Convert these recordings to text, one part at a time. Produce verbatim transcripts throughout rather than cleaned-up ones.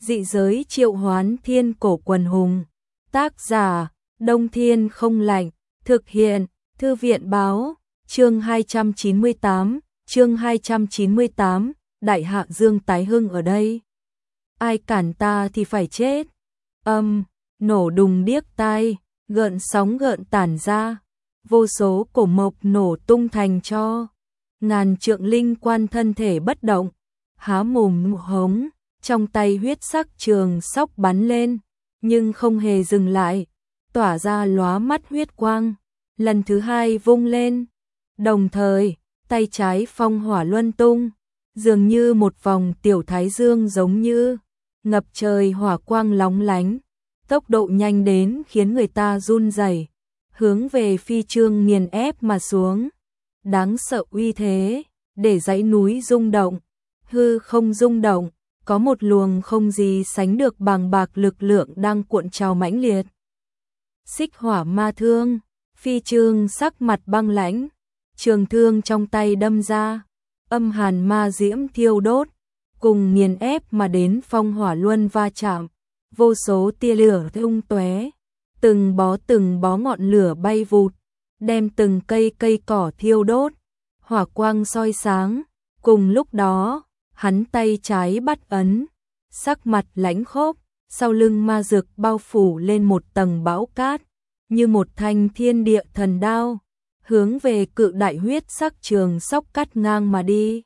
Dị giới triệu hoán thiên cổ quần hùng. Tác giả, Đông Thiên không lạnh. Thực hiện, Thư viện báo. Chương hai trăm chín mươi tám, chương hai trăm chín mươi tám, Đại Hạ Dương tái hưng ở đây. Ai cản ta thì phải chết. Âm, nổ đùng điếc tai, gợn sóng gợn tản ra. Vô số cổ mộc nổ tung thành tro. Ngàn trượng linh quan thân thể bất động, há mồm hống, trong tay huyết sắc trường sóc bắn lên, nhưng không hề dừng lại, tỏa ra lóa mắt huyết quang, lần thứ hai vung lên. Đồng thời, tay trái phong hỏa luân tung, dường như một vòng tiểu thái dương giống như ngập trời hỏa quang lóng lánh, tốc độ nhanh đến khiến người ta run rẩy, hướng về Phi Chương nghiền ép mà xuống. Đáng sợ uy thế, để dãy núi rung động, hư không rung động, có một luồng không gì sánh được bàng bạc lực lượng đang cuộn trào mãnh liệt. Xích hỏa ma thương, Phi Chương sắc mặt băng lãnh, trường thương trong tay đâm ra, âm hàn ma diễm thiêu đốt, cùng nghiền ép mà đến phong hỏa luân va chạm, vô số tia lửa tung tóe, từng bó từng bó ngọn lửa bay vụt, đem từng cây cây cỏ thiêu đốt, hỏa quang soi sáng. Cùng lúc đó, hắn tay trái bắt ấn, sắc mặt lãnh khốc, sau lưng ma dực bao phủ lên một tầng bão cát, như một thanh thiên địa thần đao, hướng về cự đại huyết sắc trường sóc cắt ngang mà đi.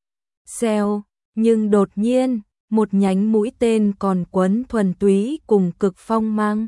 Xèo, nhưng đột nhiên, một nhánh mũi tên còn quấn thuần túy cùng cực phong mang.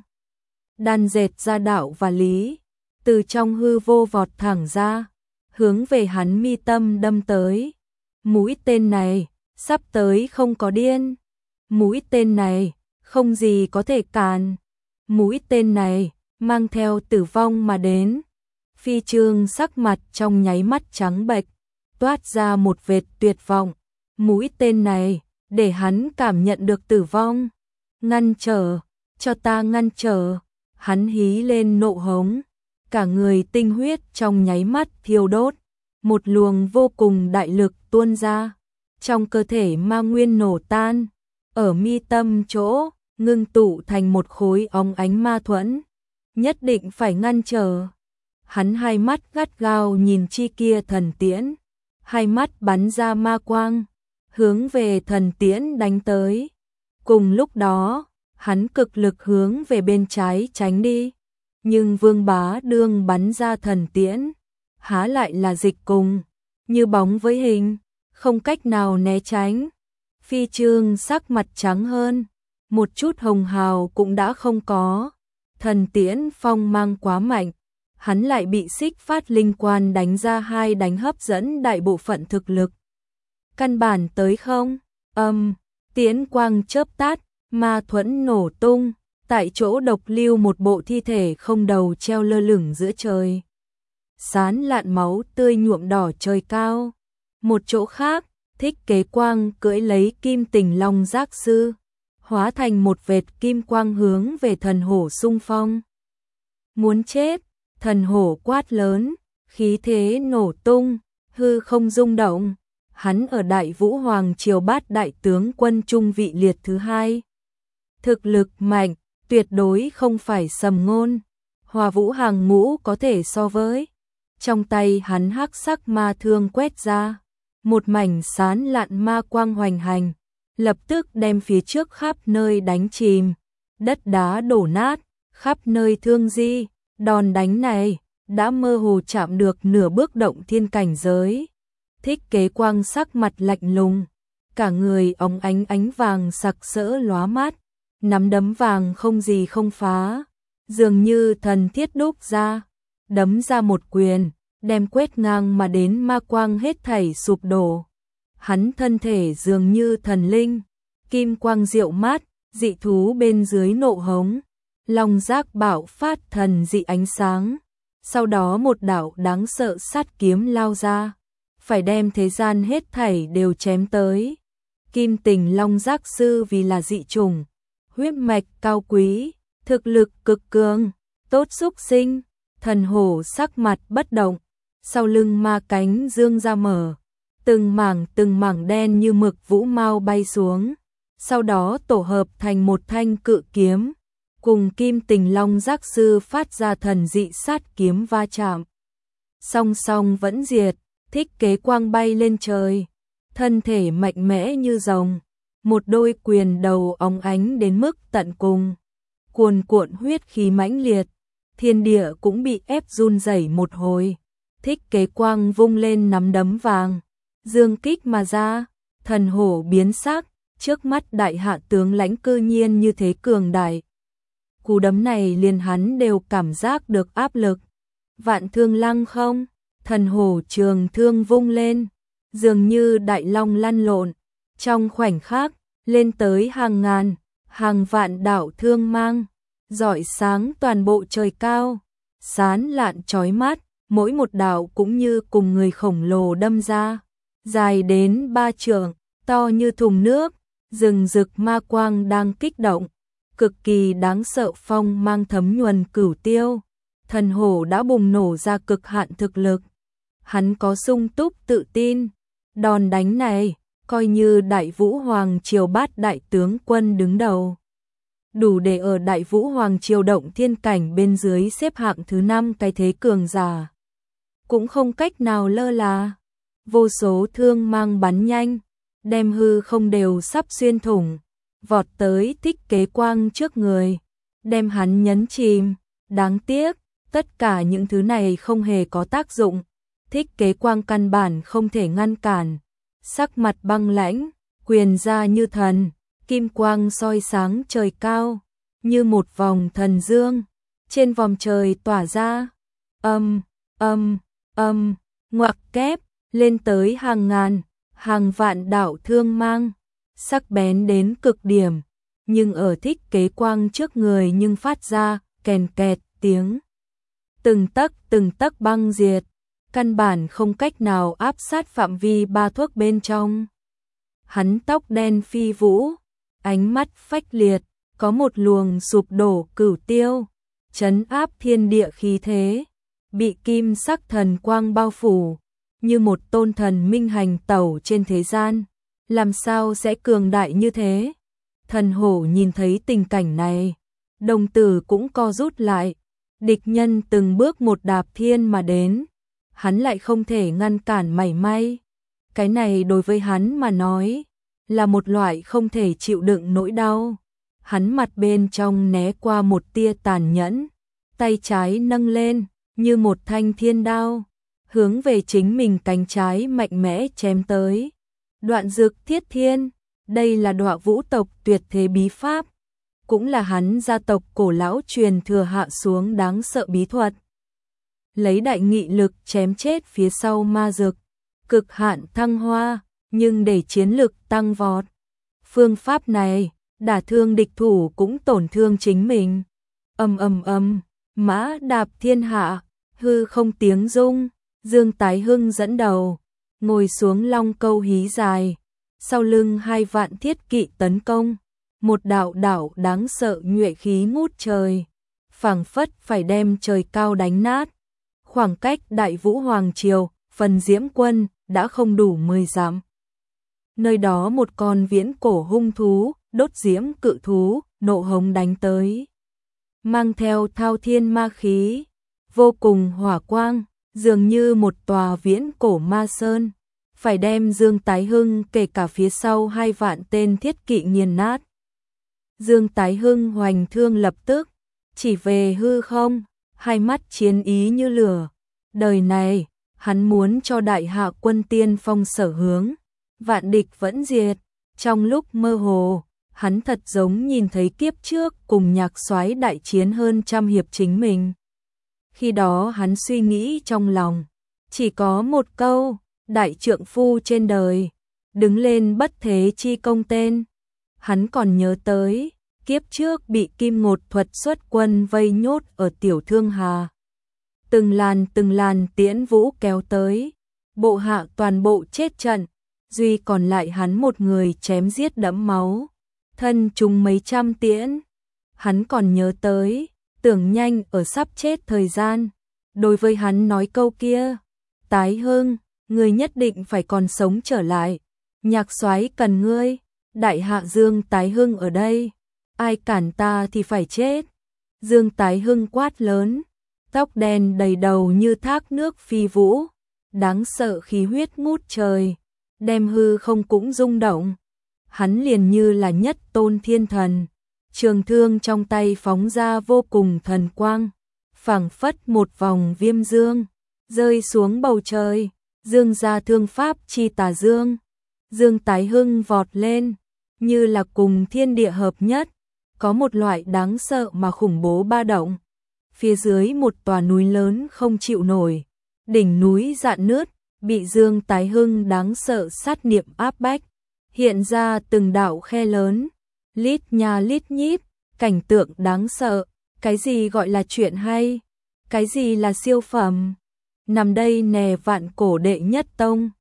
Đan dệt ra đạo và lý, từ trong hư vô vọt thẳng ra, hướng về hắn mi tâm đâm tới. Mũi tên này, sắp tới không có điên. Mũi tên này, không gì có thể cản. Mũi tên này, mang theo tử vong mà đến. Phi Chương sắc mặt trong nháy mắt trắng bệch, toát ra một vệt tuyệt vọng. Mũi tên này, để hắn cảm nhận được tử vong. Ngăn trở, cho ta ngăn trở. Hắn hí lên nộ hống, cả người tinh huyết trong nháy mắt thiêu đốt, một luồng vô cùng đại lực tuôn ra, trong cơ thể ma nguyên nổ tan, ở mi tâm chỗ, ngưng tụ thành một khối óng ánh ma thuẫn, nhất định phải ngăn trở. Hắn hai mắt gắt gao nhìn chi kia thần tiễn, hai mắt bắn ra ma quang, hướng về thần tiễn đánh tới. Cùng lúc đó, hắn cực lực hướng về bên trái tránh đi, nhưng Vương Bá Đương bắn ra thần tiễn, há lại là dịch cùng, như bóng với hình, không cách nào né tránh. Phi Chương sắc mặt trắng hơn, một chút hồng hào cũng đã không có, thần tiễn phong mang quá mạnh, hắn lại bị xích phát linh quan đánh ra hai đánh hấp dẫn đại bộ phận thực lực. Căn bản tới không, âm, tiễn quang chớp tát, ma thuẫn nổ tung, tại chỗ độc lưu một bộ thi thể không đầu treo lơ lửng giữa trời. Sán lạn máu tươi nhuộm đỏ trời cao. Một chỗ khác, Thích Kế Quang cưỡi lấy kim tình long giác sư, hóa thành một vệt kim quang hướng về thần hổ xung phong. Muốn chết, thần hổ quát lớn, khí thế nổ tung, hư không rung động. Hắn ở Đại Vũ Hoàng Triều bát đại tướng quân trung vị liệt thứ hai. Thực lực mạnh, tuyệt đối không phải sầm ngôn, Hòa Vũ hàng ngũ có thể so với. Trong tay hắn hắc sắc ma thương quét ra, một mảnh sán lạn ma quang hoành hành, lập tức đem phía trước khắp nơi đánh chìm, đất đá đổ nát, khắp nơi thương di. Đòn đánh này đã mơ hồ chạm được nửa bước động thiên cảnh giới. Thích Kế Quang sắc mặt lạnh lùng, cả người óng ánh ánh vàng sặc sỡ lóa mắt, nắm đấm vàng không gì không phá, dường như thần thiết đúc ra, đấm ra một quyền, đem quét ngang mà đến ma quang hết thảy sụp đổ. Hắn thân thể dường như thần linh, kim quang diệu mát, dị thú bên dưới nộ hống, long giác bạo phát thần dị ánh sáng. Sau đó một đạo đáng sợ sát kiếm lao ra, phải đem thế gian hết thảy đều chém tới. Kim tình long giác sư vì là dị chủng, huyết mạch cao quý, thực lực cực cường, tốt xúc sinh. Thần hổ sắc mặt bất động, sau lưng ma cánh dương ra mở, từng mảng từng mảng đen như mực vũ mau bay xuống, sau đó tổ hợp thành một thanh cự kiếm, cùng Kim Tình Long Giác Sư phát ra thần dị sát kiếm va chạm. Song song vẫn diệt, Thích Kế Quang bay lên trời, thân thể mạnh mẽ như rồng, một đôi quyền đầu óng ánh đến mức tận cùng, cuồn cuộn huyết khí mãnh liệt, thiên địa cũng bị ép run rẩy một hồi. Thích Kế Quang vung lên nắm đấm vàng, dương kích mà ra, thần hổ biến sắc, trước mắt đại hạ tướng lãnh cư nhiên như thế cường đại. Cú đấm này liền hắn đều cảm giác được áp lực. Vạn Thương Lăng không, thần hổ trường thương vung lên, dường như đại long lăn lộn, trong khoảnh khắc, lên tới hàng ngàn, hàng vạn đạo thương mang, rọi sáng toàn bộ trời cao, sán lạn chói mắt, mỗi một đạo cũng như cùng người khổng lồ đâm ra, dài đến ba trượng, to như thùng nước, rừng rực ma quang đang kích động, cực kỳ đáng sợ phong mang thấm nhuần cửu tiêu. Thần hổ đã bùng nổ ra cực hạn thực lực. Hắn có sung túc tự tin, đòn đánh này, coi như Đại Vũ Hoàng Triều bát đại tướng quân đứng đầu. Đủ để ở Đại Vũ Hoàng Triều động thiên cảnh bên dưới xếp hạng thứ năm cái thế cường giả. Cũng không cách nào lơ là. Vô số thương mang bắn nhanh, đem hư không đều sắp xuyên thủng, vọt tới Thích Kế Quang trước người, đem hắn nhấn chìm. Đáng tiếc, tất cả những thứ này không hề có tác dụng. Thích Kế Quang căn bản không thể ngăn cản, sắc mặt băng lãnh, quyền ra như thần, kim quang soi sáng trời cao, như một vòng thần dương, trên vòng trời tỏa ra, âm, âm, âm, ngoặc kép, lên tới hàng ngàn, hàng vạn đạo thương mang, sắc bén đến cực điểm, nhưng ở Thích Kế Quang trước người nhưng phát ra kèn kẹt tiếng. Từng tấc từng tấc băng diệt, căn bản không cách nào áp sát phạm vi ba thước bên trong. Hắn tóc đen phi vũ, ánh mắt phách liệt, có một luồng sụp đổ cửu tiêu, trấn áp thiên địa khí thế, bị kim sắc thần quang bao phủ, như một tôn thần minh hành tẩu trên thế gian, làm sao sẽ cường đại như thế? Thần hổ nhìn thấy tình cảnh này, đồng tử cũng co rút lại. Địch nhân từng bước một đạp thiên mà đến, hắn lại không thể ngăn cản mảy may. Cái này đối với hắn mà nói, là một loại không thể chịu đựng nỗi đau. Hắn mặt bên trong né qua một tia tàn nhẫn, tay trái nâng lên, như một thanh thiên đao, hướng về chính mình cánh trái mạnh mẽ chém tới. Đoạn Dực Thiết Thiên, đây là Đọa Vũ tộc tuyệt thế bí pháp, cũng là hắn gia tộc cổ lão truyền thừa hạ xuống đáng sợ bí thuật. Lấy đại nghị lực chém chết phía sau ma dực, cực hạn thăng hoa, nhưng để chiến lực tăng vọt. Phương pháp này, đả thương địch thủ cũng tổn thương chính mình. Ầm ầm ầm, mã đạp thiên hạ, hư không tiếng rung, Dương Tái Hưng dẫn đầu, ngồi xuống long câu hí dài, sau lưng hai vạn thiết kỵ tấn công. Một đạo đạo đáng sợ nhuệ khí ngút trời, phảng phất phải đem trời cao đánh nát. Khoảng cách Đại Vũ Hoàng Triều, phần Diễm Quân đã không đủ mười dặm. Nơi đó một con viễn cổ hung thú, đốt diễm cự thú, nộ hống đánh tới. Mang theo thao thiên ma khí, vô cùng hỏa quang, dường như một tòa viễn cổ ma sơn, phải đem Dương Tái Hưng kể cả phía sau hai vạn tên thiết kỵ nghiền nát. Dương Tái Hưng hoành thương lập tức, chỉ về hư không, hai mắt chiến ý như lửa. Đời này, hắn muốn cho đại hạ quân tiên phong sở hướng, vạn địch vẫn diệt. Trong lúc mơ hồ, hắn thật giống nhìn thấy kiếp trước cùng Nhạc Soái đại chiến hơn trăm hiệp chính mình. Khi đó hắn suy nghĩ trong lòng, chỉ có một câu, đại trượng phu trên đời, đứng lên bất thế chi công tên. Hắn còn nhớ tới, kiếp trước bị Kim Ngột thuật xuất quân vây nhốt ở Tiểu Thương Hà. Từng làn từng làn tiễn vũ kéo tới, bộ hạ toàn bộ chết trận, duy còn lại hắn một người chém giết đẫm máu, thân trúng mấy trăm tiễn. Hắn còn nhớ tới, tưởng nhanh ở sắp chết thời gian, đối với hắn nói câu kia, Tái Hưng, ngươi nhất định phải còn sống trở lại, Nhạc Soái cần ngươi. Đại hạ Dương Tái Hưng ở đây, ai cản ta thì phải chết. Dương Tái Hưng quát lớn, tóc đen đầy đầu như thác nước phi vũ, đáng sợ khí huyết ngút trời, đem hư không cũng rung động. Hắn liền như là nhất tôn thiên thần, trường thương trong tay phóng ra vô cùng thần quang, phảng phất một vòng viêm dương, rơi xuống bầu trời, dương ra thương pháp chi tà dương. Dương Tái Hưng vọt lên, như là cùng thiên địa hợp nhất, có một loại đáng sợ mà khủng bố ba động. Phía dưới một tòa núi lớn không chịu nổi, đỉnh núi rạn nứt, bị Dương Tái Hưng đáng sợ sát niệm áp bách, hiện ra từng đạo khe lớn, lít nha lít nhít, cảnh tượng đáng sợ. Cái gì gọi là chuyện hay? Cái gì là siêu phẩm? Nằm đây nè vạn cổ đệ nhất tông,